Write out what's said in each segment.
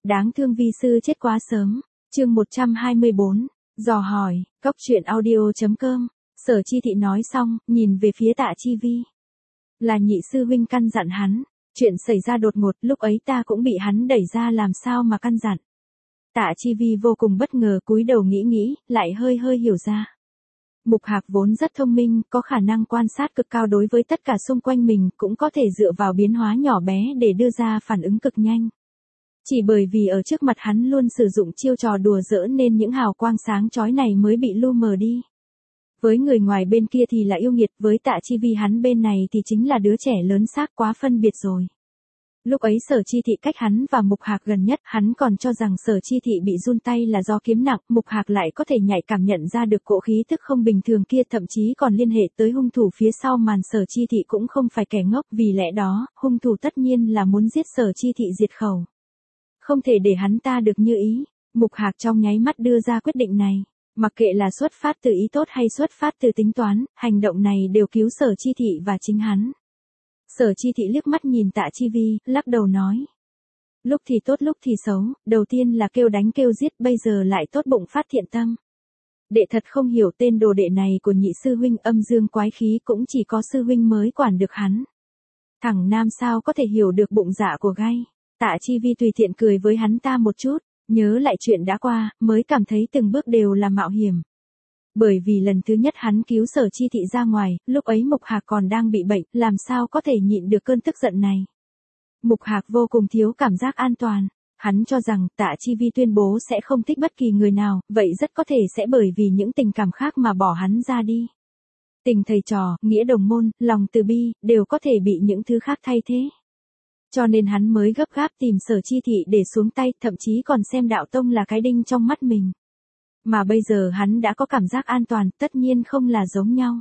Đáng thương vi sư chết quá sớm. Chương 124, dò hỏi, cóc truyện audio.com. Sở Chi Thị nói xong, nhìn về phía Tạ Chi Vi. Là nhị sư huynh căn dặn hắn, chuyện xảy ra đột ngột, lúc ấy ta cũng bị hắn đẩy ra, làm sao mà căn dặn. Tạ Chi Vi vô cùng bất ngờ, cúi đầu nghĩ, lại hơi hiểu ra. Mục Hạc vốn rất thông minh, có khả năng quan sát cực cao đối với tất cả xung quanh mình, cũng có thể dựa vào biến hóa nhỏ bé để đưa ra phản ứng cực nhanh. Chỉ bởi vì ở trước mặt hắn luôn sử dụng chiêu trò đùa giỡn nên những hào quang sáng chói này mới bị lu mờ đi. Với người ngoài bên kia thì là yêu nghiệt, với Tạ Chi Vi hắn bên này thì chính là đứa trẻ lớn xác, quá phân biệt rồi. Lúc ấy Sở Chi Thị cách hắn và Mục Hạc gần nhất, hắn còn cho rằng Sở Chi Thị bị run tay là do kiếm nặng, Mục Hạc lại có thể nhạy cảm nhận ra được cỗ khí tức không bình thường kia, thậm chí còn liên hệ tới hung thủ phía sau màn. Sở Chi Thị cũng không phải kẻ ngốc, vì lẽ đó, hung thủ tất nhiên là muốn giết Sở Chi Thị diệt khẩu. Không thể để hắn ta được như ý. Mục Hạc trong nháy mắt đưa ra quyết định này. Mặc kệ là xuất phát từ ý tốt hay xuất phát từ tính toán, hành động này đều cứu Sở Chi Thị và chính hắn. Sở Chi Thị liếc mắt nhìn Tạ Chi Vi, lắc đầu nói. Lúc thì tốt lúc thì xấu, đầu tiên là kêu đánh kêu giết, bây giờ lại tốt bụng phát thiện tâm. Đệ thật không hiểu tên đồ đệ này của nhị sư huynh, âm dương quái khí, cũng chỉ có sư huynh mới quản được hắn. Thằng nam sao có thể hiểu được bụng dạ của gai. Tạ Chi Vi tùy tiện cười với hắn ta một chút, nhớ lại chuyện đã qua, mới cảm thấy từng bước đều là mạo hiểm. Bởi vì lần thứ nhất hắn cứu Sở Chi Thị ra ngoài, lúc ấy Mục Hạc còn đang bị bệnh, làm sao có thể nhịn được cơn tức giận này. Mục Hạc vô cùng thiếu cảm giác an toàn. Hắn cho rằng Tạ Chi Vi tuyên bố sẽ không thích bất kỳ người nào, vậy rất có thể sẽ bởi vì những tình cảm khác mà bỏ hắn ra đi. Tình thầy trò, nghĩa đồng môn, lòng từ bi, đều có thể bị những thứ khác thay thế. Cho nên hắn mới gấp gáp tìm Sở Chi Thị để xuống tay, thậm chí còn xem đạo tông là cái đinh trong mắt mình. Mà bây giờ hắn đã có cảm giác an toàn, tất nhiên không là giống nhau.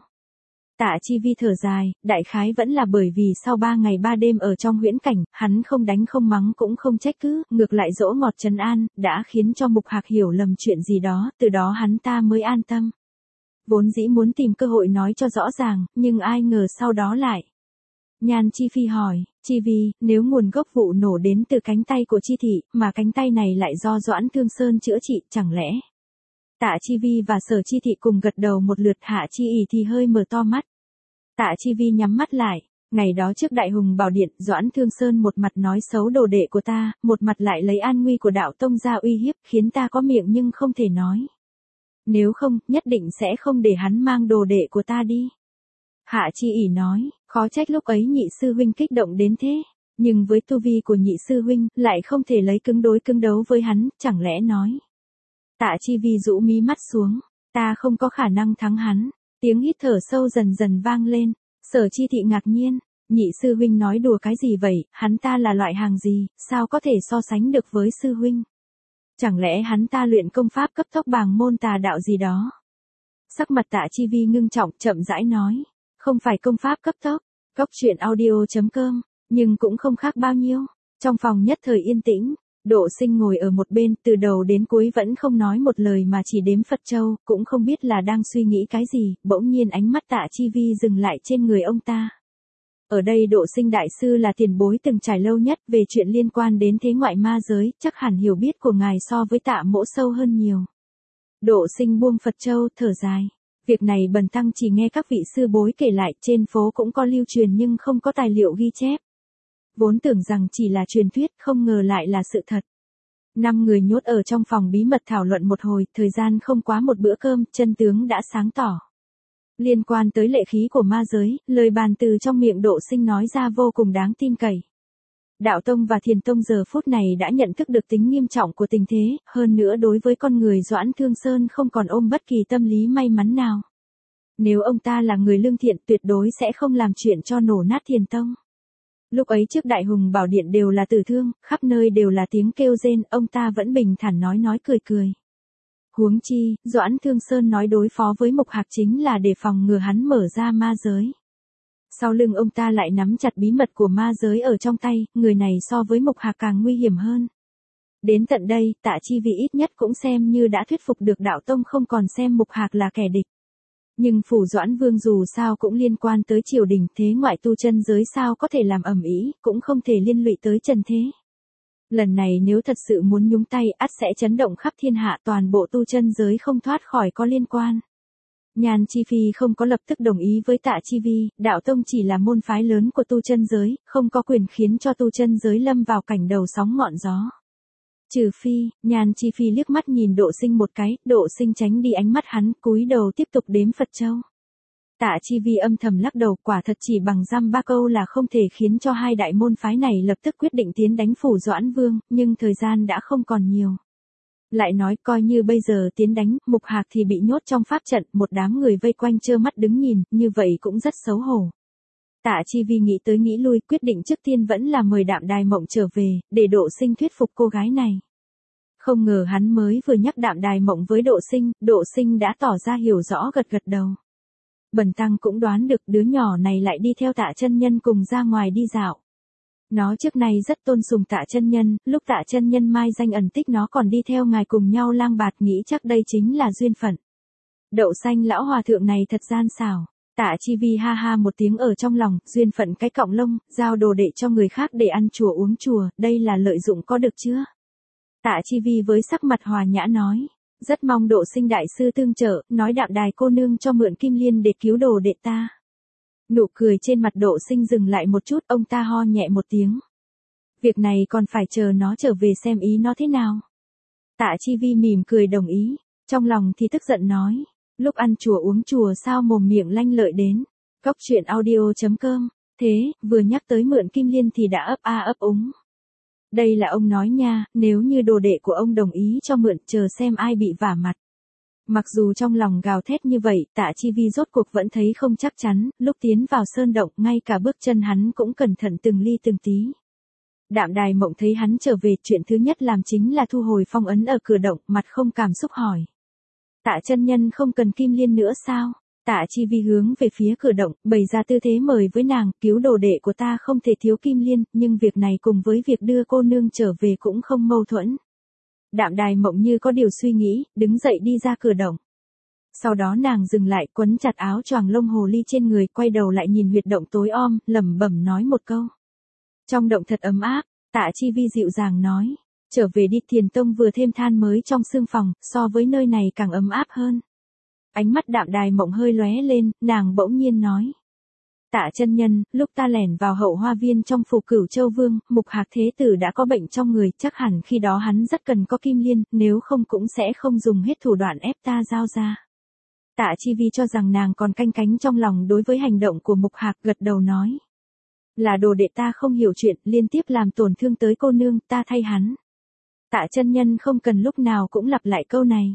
Tạ Chi Vi thở dài, đại khái vẫn là bởi vì sau 3 ngày 3 đêm ở trong huyễn cảnh, hắn không đánh không mắng cũng không trách cứ, ngược lại dỗ ngọt trấn an, đã khiến cho Mục Hạc hiểu lầm chuyện gì đó, từ đó hắn ta mới an tâm. Vốn dĩ muốn tìm cơ hội nói cho rõ ràng, nhưng ai ngờ sau đó lại. Nhan Chi Phi hỏi, Chi Vi, nếu nguồn gốc vụ nổ đến từ cánh tay của Chi Thị, mà cánh tay này lại do Doãn Thương Sơn chữa trị, chẳng lẽ? Tạ Chi Vi và Sở Chi Thị cùng gật đầu một lượt, Hạ Chi ỉ thì hơi mở to mắt. Tạ Chi Vi nhắm mắt lại, ngày đó trước Đại Hùng Bảo Điện, Doãn Thương Sơn một mặt nói xấu đồ đệ của ta, một mặt lại lấy an nguy của đạo tông ra uy hiếp, khiến ta có miệng nhưng không thể nói. Nếu không, nhất định sẽ không để hắn mang đồ đệ của ta đi. Hạ Chi ỉ nói, khó trách lúc ấy nhị sư huynh kích động đến thế, nhưng với tu vi của nhị sư huynh, lại không thể lấy cứng đối cứng đấu với hắn, chẳng lẽ nói. Tạ Chi Vi rũ mí mắt xuống, ta không có khả năng thắng hắn. Tiếng hít thở sâu dần dần vang lên. Sở Chi Thị ngạc nhiên, nhị sư huynh nói đùa cái gì vậy, hắn ta là loại hàng gì, sao có thể so sánh được với sư huynh. Chẳng lẽ hắn ta luyện công pháp cấp tốc bàng môn tà đạo gì đó. Sắc mặt Tạ Chi Vi ngưng trọng, chậm rãi nói, không phải công pháp cấp tốc, cóc truyện audio.com, nhưng cũng không khác bao nhiêu. Trong phòng nhất thời yên tĩnh. Độ Sinh ngồi ở một bên, từ đầu đến cuối vẫn không nói một lời mà chỉ đếm Phật châu, cũng không biết là đang suy nghĩ cái gì, bỗng nhiên ánh mắt Tạ Chi Vi dừng lại trên người ông ta. Ở đây Độ Sinh đại sư là tiền bối từng trải lâu nhất về chuyện liên quan đến thế ngoại ma giới, chắc hẳn hiểu biết của ngài so với Tạ mỗ sâu hơn nhiều. Độ Sinh buông Phật châu, thở dài. Việc này bần tăng chỉ nghe các vị sư bối kể lại, trên phố cũng có lưu truyền nhưng không có tài liệu ghi chép. Vốn tưởng rằng chỉ là truyền thuyết, không ngờ lại là sự thật. 5 người nhốt ở trong phòng bí mật thảo luận một hồi, thời gian không quá một bữa cơm, chân tướng đã sáng tỏ. Liên quan tới lệ khí của ma giới, lời bàn từ trong miệng Độ Sinh nói ra vô cùng đáng tin cậy. Đạo tông và Thiền tông giờ phút này đã nhận thức được tính nghiêm trọng của tình thế, hơn nữa đối với con người Doãn Thương Sơn không còn ôm bất kỳ tâm lý may mắn nào. Nếu ông ta là người lương thiện, tuyệt đối sẽ không làm chuyện cho nổ nát Thiền tông. Lúc ấy trước Đại Hùng Bảo Điện đều là tử thương, khắp nơi đều là tiếng kêu rên, ông ta vẫn bình thản nói cười. Huống chi, Doãn Thương Sơn nói đối phó với Mục Hạc chính là để phòng ngừa hắn mở ra ma giới. Sau lưng ông ta lại nắm chặt bí mật của ma giới ở trong tay, người này so với Mục Hạc càng nguy hiểm hơn. Đến tận đây, Tạ Chi Vi ít nhất cũng xem như đã thuyết phục được đạo tông không còn xem Mục Hạc là kẻ địch. Nhưng phủ Doãn Vương dù sao cũng liên quan tới triều đình, thế ngoại tu chân giới sao có thể làm ầm ĩ, cũng không thể liên lụy tới trần thế. Lần này nếu thật sự muốn nhúng tay, ắt sẽ chấn động khắp thiên hạ, toàn bộ tu chân giới không thoát khỏi có liên quan. Nhan Chi Phi không có lập tức đồng ý với Tạ Chi Vi, đạo tông chỉ là môn phái lớn của tu chân giới, không có quyền khiến cho tu chân giới lâm vào cảnh đầu sóng ngọn gió. Trừ phi, Nhan Chi Phi liếc mắt nhìn Độ Sinh một cái, Độ Sinh tránh đi ánh mắt hắn, cúi đầu tiếp tục đếm Phật châu. Tạ Chi Vi âm thầm lắc đầu, quả thật chỉ bằng dăm ba câu là không thể khiến cho hai đại môn phái này lập tức quyết định tiến đánh Phủ Doãn Vương, nhưng thời gian đã không còn nhiều. Lại nói coi như bây giờ tiến đánh, Mục Hạc thì bị nhốt trong pháp trận, một đám người vây quanh trơ mắt đứng nhìn, như vậy cũng rất xấu hổ. Tạ Chi Vi nghĩ tới nghĩ lui, quyết định trước tiên vẫn là mời Đạm Đài Mộng trở về, để Độ Sinh thuyết phục cô gái này. Không ngờ hắn mới vừa nhắc Đạm Đài Mộng với Độ Sinh đã tỏ ra hiểu rõ, gật gật đầu. Bần tăng cũng đoán được đứa nhỏ này lại đi theo Tạ chân nhân cùng ra ngoài đi dạo. Nó trước nay rất tôn sùng Tạ chân nhân, lúc Tạ chân nhân mai danh ẩn tích nó còn đi theo ngài cùng nhau lang bạt, nghĩ chắc đây chính là duyên phận. Đậu Xanh lão hòa thượng này thật gian xảo. Tạ Chi Vi ha ha một tiếng ở trong lòng, duyên phận cái cọng lông, giao đồ đệ cho người khác để ăn chùa uống chùa, đây là lợi dụng có được chưa? Tạ Chi Vi với sắc mặt hòa nhã nói, rất mong Độ Sinh đại sư tương trợ, nói Đạm Đài cô nương cho mượn kim liên để cứu đồ đệ ta. Nụ cười trên mặt Độ Sinh dừng lại một chút, ông ta ho nhẹ một tiếng. Việc này còn phải chờ nó trở về xem ý nó thế nào. Tạ Chi Vi mỉm cười đồng ý, trong lòng thì tức giận nói, lúc ăn chùa uống chùa sao mồm miệng lanh lợi đến. Cóc truyện audio.com, thế, vừa nhắc tới mượn kim liên thì đã ấp a ấp úng. Đây là ông nói nha, nếu như đồ đệ của ông đồng ý cho mượn, chờ xem ai bị vả mặt. Mặc dù trong lòng gào thét như vậy, Tạ Chi Vi rốt cuộc vẫn thấy không chắc chắn, lúc tiến vào sơn động, ngay cả bước chân hắn cũng cẩn thận từng ly từng tí. Đạm Đài Mộng thấy hắn trở về, chuyện thứ nhất làm chính là thu hồi phong ấn ở cửa động, mặt không cảm xúc hỏi. Tạ chân nhân không cần kim liên nữa sao? Tạ Chi Vi hướng về phía cửa động, bày ra tư thế mời với nàng, cứu đồ đệ của ta không thể thiếu kim liên, nhưng việc này cùng với việc đưa cô nương trở về cũng không mâu thuẫn. Đạm Đài Mộng như có điều suy nghĩ, đứng dậy đi ra cửa động. Sau đó nàng dừng lại, quấn chặt áo choàng lông hồ ly trên người, quay đầu lại nhìn huyệt động tối om, lẩm bẩm nói một câu. Trong động thật ấm áp. Tạ Chi Vi dịu dàng nói, trở về đi, Thiền Tông vừa thêm than mới trong xương phòng, so với nơi này càng ấm áp hơn. Ánh mắt Đạm Đài Mộng hơi lóe lên, nàng bỗng nhiên nói. Tạ chân nhân, lúc ta lẻn vào hậu hoa viên trong phủ Cửu Châu Vương, Mục Hạc Thế Tử đã có bệnh trong người, chắc hẳn khi đó hắn rất cần có kim liên, nếu không cũng sẽ không dùng hết thủ đoạn ép ta giao ra. Tạ Chi Vi cho rằng nàng còn canh cánh trong lòng đối với hành động của Mục Hạc, gật đầu nói. Là đồ đệ ta không hiểu chuyện, liên tiếp làm tổn thương tới cô nương, ta thay hắn. Tạ chân nhân không cần lúc nào cũng lặp lại câu này.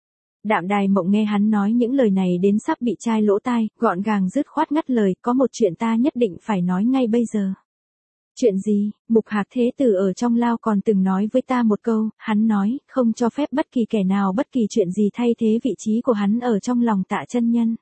Đạm Đài Mộng nghe hắn nói những lời này đến sắp bị chai lỗ tai, gọn gàng dứt khoát ngắt lời, có một chuyện ta nhất định phải nói ngay bây giờ. Chuyện gì? Mục Hạc Thế Tử ở trong lao còn từng nói với ta một câu, hắn nói, không cho phép bất kỳ kẻ nào bất kỳ chuyện gì thay thế vị trí của hắn ở trong lòng Tạ chân nhân.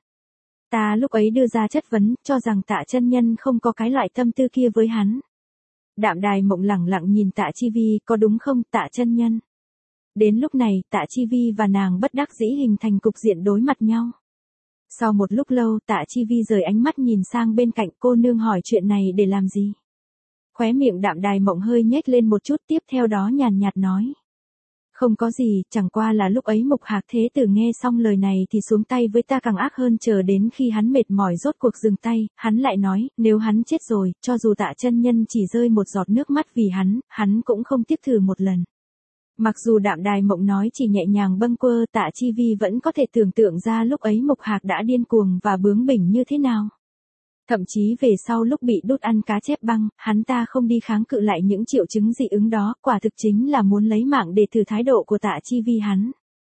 Ta lúc ấy đưa ra chất vấn, cho rằng Tạ chân nhân không có cái loại tâm tư kia với hắn. Đạm Đài Mộng lẳng lặng nhìn Tạ Chi Vi, có đúng không Tạ chân nhân? Đến lúc này, Tạ Chi Vi và nàng bất đắc dĩ hình thành cục diện đối mặt nhau. Sau một lúc lâu, Tạ Chi Vi rời ánh mắt nhìn sang bên cạnh, cô nương hỏi chuyện này để làm gì? Khóe miệng Đạm Đài Mộng hơi nhếch lên một chút, tiếp theo đó nhàn nhạt nói. Không có gì, chẳng qua là lúc ấy Mục Hạc Thế Tử nghe xong lời này thì xuống tay với ta càng ác hơn, chờ đến khi hắn mệt mỏi rốt cuộc dừng tay, hắn lại nói, nếu hắn chết rồi, cho dù Tạ chân nhân chỉ rơi một giọt nước mắt vì hắn cũng không tiếc thử một lần. Mặc dù Đạm Đài Mộng nói chỉ nhẹ nhàng bâng quơ, Tạ Chi Vi vẫn có thể tưởng tượng ra lúc ấy Mục Hạc đã điên cuồng và bướng bỉnh như thế nào. Thậm chí về sau lúc bị đốt ăn cá chép băng, hắn ta không đi kháng cự lại những triệu chứng dị ứng đó, quả thực chính là muốn lấy mạng để thử thái độ của Tạ Chi Vi hắn.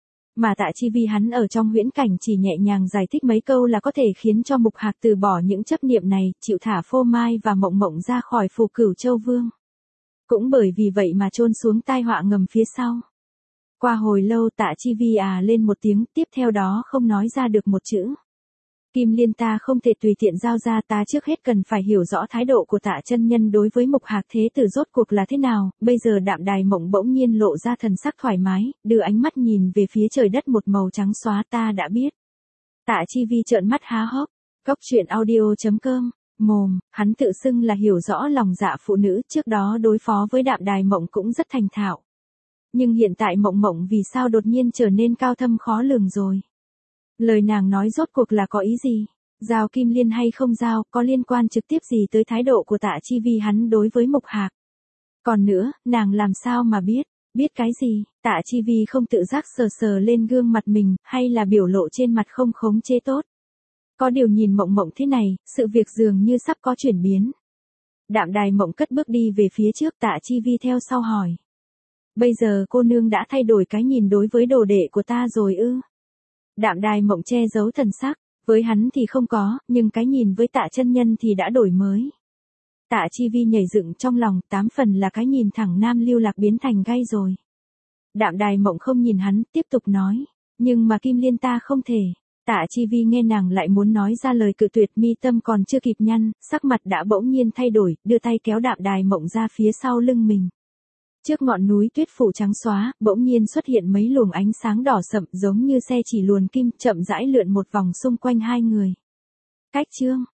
Mà Tạ Chi Vi hắn ở trong huyễn cảnh chỉ nhẹ nhàng giải thích mấy câu là có thể khiến cho Mục Hạc từ bỏ những chấp niệm này, chịu thả Phô Mai và Mộng Mộng ra khỏi phủ Cửu Châu Vương. Cũng bởi vì vậy mà chôn xuống tai họa ngầm phía sau. Qua hồi lâu Tạ Chi Vi lên một tiếng, tiếp theo đó không nói ra được một chữ. Kim liên ta không thể tùy tiện giao ra, ta trước hết cần phải hiểu rõ thái độ của Tạ chân nhân đối với Mục Hạc Thế Tử rốt cuộc là thế nào. Bây giờ Đạm Đài Mộng bỗng nhiên lộ ra thần sắc thoải mái, đưa ánh mắt nhìn về phía trời đất một màu trắng xóa, ta đã biết. Tạ Chi Vi trợn mắt há hốc. Cóc truyện audio.com Mồm, hắn tự xưng là hiểu rõ lòng dạ phụ nữ, trước đó đối phó với Đạm Đài Mộng cũng rất thành thạo. Nhưng hiện tại Mộng Mộng vì sao đột nhiên trở nên cao thâm khó lường rồi? Lời nàng nói rốt cuộc là có ý gì? Giao Kim Liên hay không giao, có liên quan trực tiếp gì tới thái độ của Tạ Chi Vi hắn đối với Mục Hạc? Còn nữa, nàng làm sao mà biết? Biết cái gì? Tạ Chi Vi không tự giác sờ sờ lên gương mặt mình, hay là biểu lộ trên mặt không khống chế tốt? Có điều nhìn Mộng Mộng thế này, sự việc dường như sắp có chuyển biến. Đạm Đài Mộng cất bước đi về phía trước, Tạ Chi Vi theo sau hỏi. Bây giờ cô nương đã thay đổi cái nhìn đối với đồ đệ của ta rồi ư? Đạm Đài Mộng che giấu thần sắc, với hắn thì không có, nhưng cái nhìn với Tạ chân nhân thì đã đổi mới. Tạ Chi Vi nhảy dựng trong lòng, 8 phần là cái nhìn thẳng nam lưu lạc biến thành gay rồi. Đạm Đài Mộng không nhìn hắn, tiếp tục nói, nhưng mà Kim Liên ta không thể. Tạ Chi Vi nghe nàng lại muốn nói ra lời cự tuyệt, mi tâm còn chưa kịp nhăn, sắc mặt đã bỗng nhiên thay đổi, đưa tay kéo Đạm Đài Mộng ra phía sau lưng mình. Trước ngọn núi tuyết phủ trắng xóa, bỗng nhiên xuất hiện mấy luồng ánh sáng đỏ sậm giống như xe chỉ luồn kim, chậm rãi lượn một vòng xung quanh hai người. Cách chương